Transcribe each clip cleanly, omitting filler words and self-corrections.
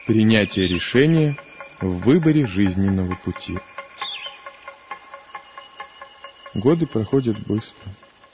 Принятие решения в выборе жизненного пути. Годы проходят быстро.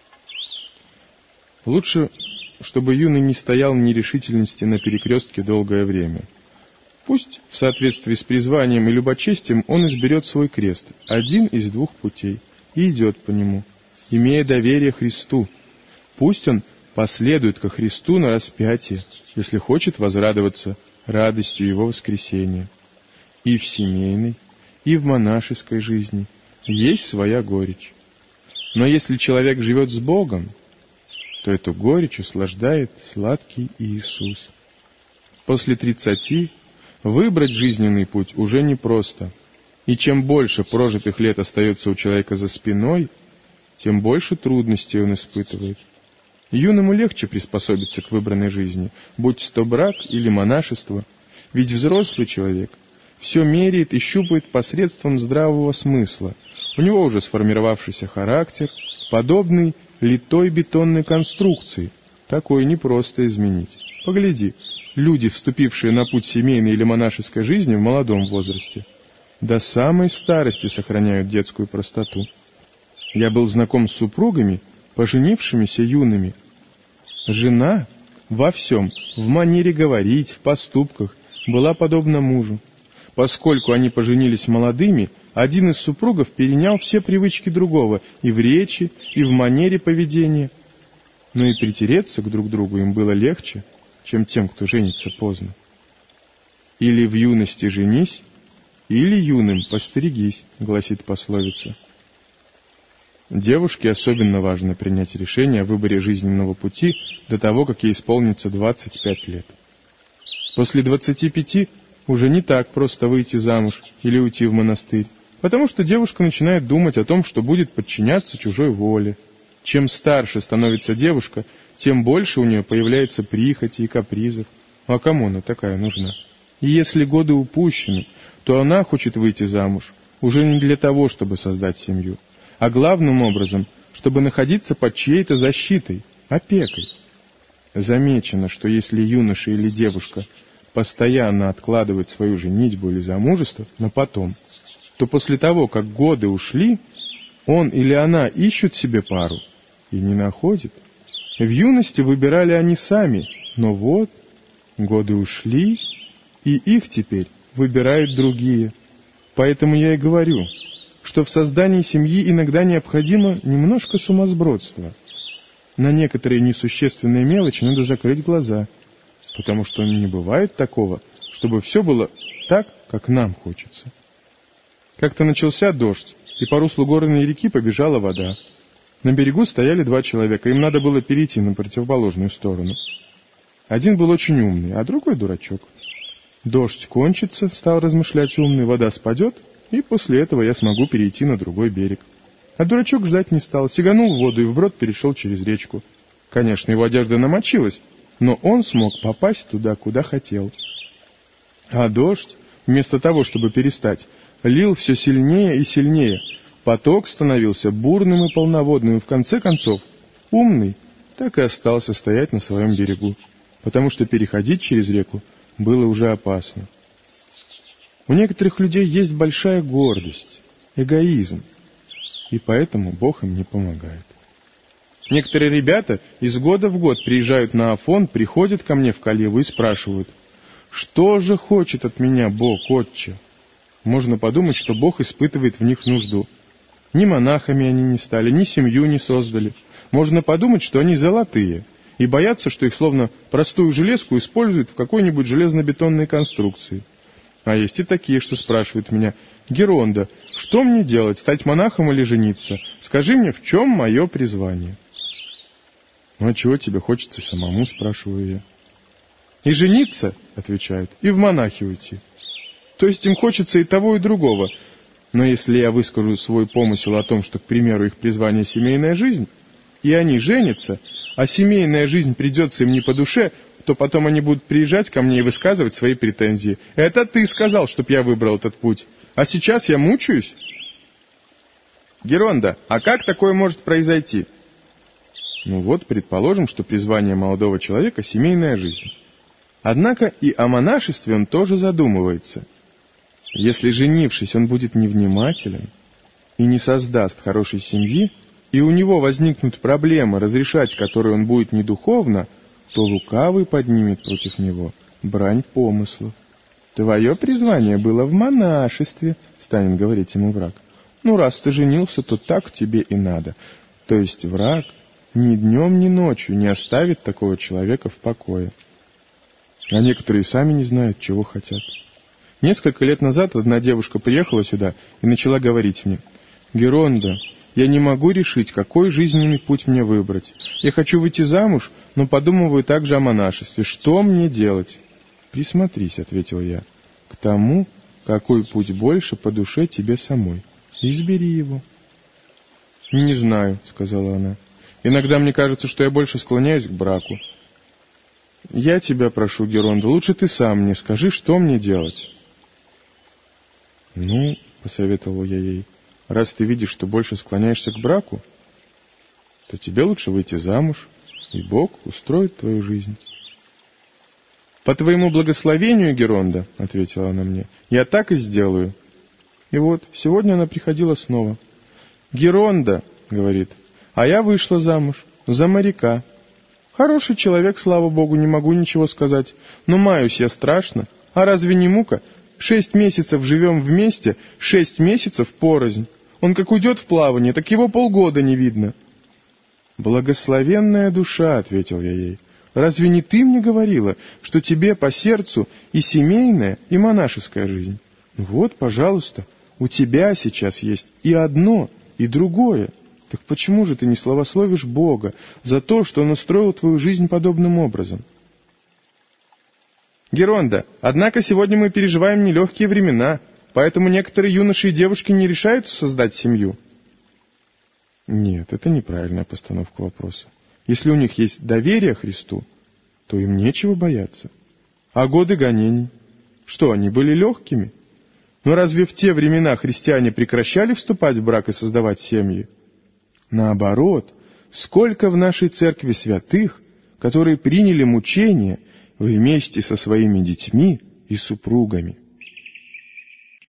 Лучше, чтобы юный не стоял в нерешительности на перекрестке долгое время. Пусть в соответствии с призванием и любочестием он изберет свой крест, один из двух путей, и идет по нему, имея доверие Христу. Пусть он последует ко Христу на распятие, если хочет возрадоваться радостью Его воскресения. И в семейной, и в монашеской жизни есть своя горечь. Но если человек живет с Богом, то эту горечь услаждает сладкий Иисус. После 30 выбрать жизненный путь уже непросто. И чем больше прожитых лет остается у человека за спиной, тем больше трудностей он испытывает. Юному легче приспособиться к выбранной жизни, будь то брак или монашество, ведь взрослый человек все меряет и щупает посредством здравого смысла. У него уже сформировавшийся характер, подобный литой бетонной конструкции. Такое непросто изменить. Погляди, люди, вступившие на путь семейной или монашеской жизни в молодом возрасте, до самой старости сохраняют детскую простоту. Я был знаком с супругами, поженившимися юными. Жена во всем, в манере говорить, в поступках, была подобна мужу. Поскольку они поженились молодыми, один из супругов перенял все привычки другого и в речи, и в манере поведения. Но и притереться к друг другу им было легче, чем тем, кто женится поздно. «Или в юности женись, или юным постерегись», гласит пословица. Девушке особенно важно принять решение о выборе жизненного пути до того, как ей исполнится 25 лет. После 25 уже не так просто выйти замуж или уйти в монастырь, потому что девушка начинает думать о том, что будет подчиняться чужой воле. Чем старше становится девушка, тем больше у нее появляется прихоти и капризов. А кому она такая нужна? И если годы упущены, то она хочет выйти замуж уже не для того, чтобы создать семью, а главным образом, чтобы находиться под чьей-то защитой, опекой. Замечено, что если юноша или девушка постоянно откладывает свою женитьбу или замужество на потом, то после того, как годы ушли, он или она ищут себе пару и не находит. В юности выбирали они сами, но вот годы ушли, и их теперь выбирают другие. Поэтому я и говорю, что в создании семьи иногда необходимо немножко сумасбродства. На некоторые несущественные мелочи надо закрыть глаза, потому что не бывает такого, чтобы все было так, как нам хочется. Как-то начался дождь, и по руслу горной реки побежала вода. На берегу стояли 2 человека, им надо было перейти на противоположную сторону. Один был очень умный, а другой дурачок. Дождь кончится, стал размышлять умный, вода спадет, и после этого я смогу перейти на другой берег. А дурачок ждать не стал, сиганул в воду и вброд перешел через речку. Конечно, его одежда намочилась, но он смог попасть туда, куда хотел. А дождь, вместо того, чтобы перестать, лил все сильнее и сильнее. Поток становился бурным и полноводным, и в конце концов умный так и остался стоять на своем берегу, потому что переходить через реку было уже опасно. У некоторых людей есть большая гордость, эгоизм, и поэтому Бог им не помогает. Некоторые ребята из года в год приезжают на Афон, приходят ко мне в Калеву и спрашивают: «Что же хочет от меня Бог, Отче?» Можно подумать, что Бог испытывает в них нужду. Ни монахами они не стали, ни семью не создали. Можно подумать, что они золотые, и боятся, что их словно простую железку используют в какой-нибудь железно-бетонной конструкции. А есть и такие, что спрашивают меня: «Геронда, что мне делать, стать монахом или жениться? Скажи мне, в чем мое призвание?» «Ну, а чего тебе хочется самому?» — спрашиваю я. «И жениться, — отвечают, — и в монахи уйти. То есть им хочется и того, и другого. Но если я выскажу свой помысел о том, что, к примеру, их призвание — семейная жизнь, и они женятся, а семейная жизнь придется им не по душе, то потом они будут приезжать ко мне и высказывать свои претензии. Это ты сказал, чтоб я выбрал этот путь, а сейчас я мучаюсь?» «Геронда, а как такое может— предположим, что призвание молодого человека — семейная жизнь. Однако и о монашестве он тоже задумывается. Если, женившись, он будет невнимателен и не создаст хорошей семьи, и у него возникнут проблемы, разрешать которые он будет не духовно, то лукавый поднимет против него брань помыслов. «Твое призвание было в монашестве», — станет говорить ему враг. «Ну, раз ты женился, то так тебе и надо». То есть враг ни днем, ни ночью не оставит такого человека в покое. А некоторые сами не знают, чего хотят. Несколько лет назад одна девушка приехала сюда и начала говорить мне: «Геронда, я не могу решить, какой жизненный путь мне выбрать. Я хочу выйти замуж, но подумываю также о монашестве. Что мне делать?» «Присмотрись», — ответил я, — «к тому, какой путь больше по душе тебе самой. Избери его». «Не знаю», — сказала она. «Иногда мне кажется, что я больше склоняюсь к браку. Я тебя прошу, Геронда, лучше ты сам мне скажи, что мне делать». «Ну, — посоветовал я ей, — раз ты видишь, что больше склоняешься к браку, то тебе лучше выйти замуж, и Бог устроит твою жизнь». «По твоему благословению, Геронда, — ответила она мне, — я так и сделаю». И вот, сегодня она приходила снова. «Геронда, — говорит, — а я вышла замуж за моряка. Хороший человек, слава Богу, не могу ничего сказать, но маюсь я страшно. А разве не мука? 6 месяцев живем вместе, 6 месяцев порознь. Он как уйдет в плавание, так его полгода не видно». «Благословенная душа, — ответил я ей, — разве не ты мне говорила, что тебе по сердцу и семейная, и монашеская жизнь? Вот, пожалуйста, у тебя сейчас есть и одно, и другое. Так почему же ты не славословишь Бога за то, что Он устроил твою жизнь подобным образом?» «Геронда, однако сегодня мы переживаем нелегкие времена, поэтому некоторые юноши и девушки не решаются создать семью». Нет, это неправильная постановка вопроса. Если у них есть доверие Христу, то им нечего бояться. А годы гонений? Что, они были легкими? Но разве в те времена христиане прекращали вступать в брак и создавать семьи? Наоборот, сколько в нашей церкви святых, которые приняли мучения вместе со своими детьми и супругами.